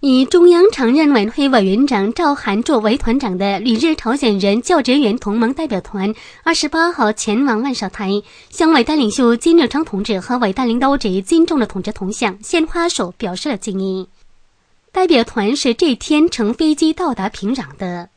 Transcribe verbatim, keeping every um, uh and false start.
以中央常任委员会委员长赵涵柱为团长的旅日朝鲜人教职员同盟代表团二十八号前往万绍台，向伟大领袖金日成同志和伟大领导者金正日同志铜像献花手表示了敬意。代表团是这天乘飞机到达平壤的。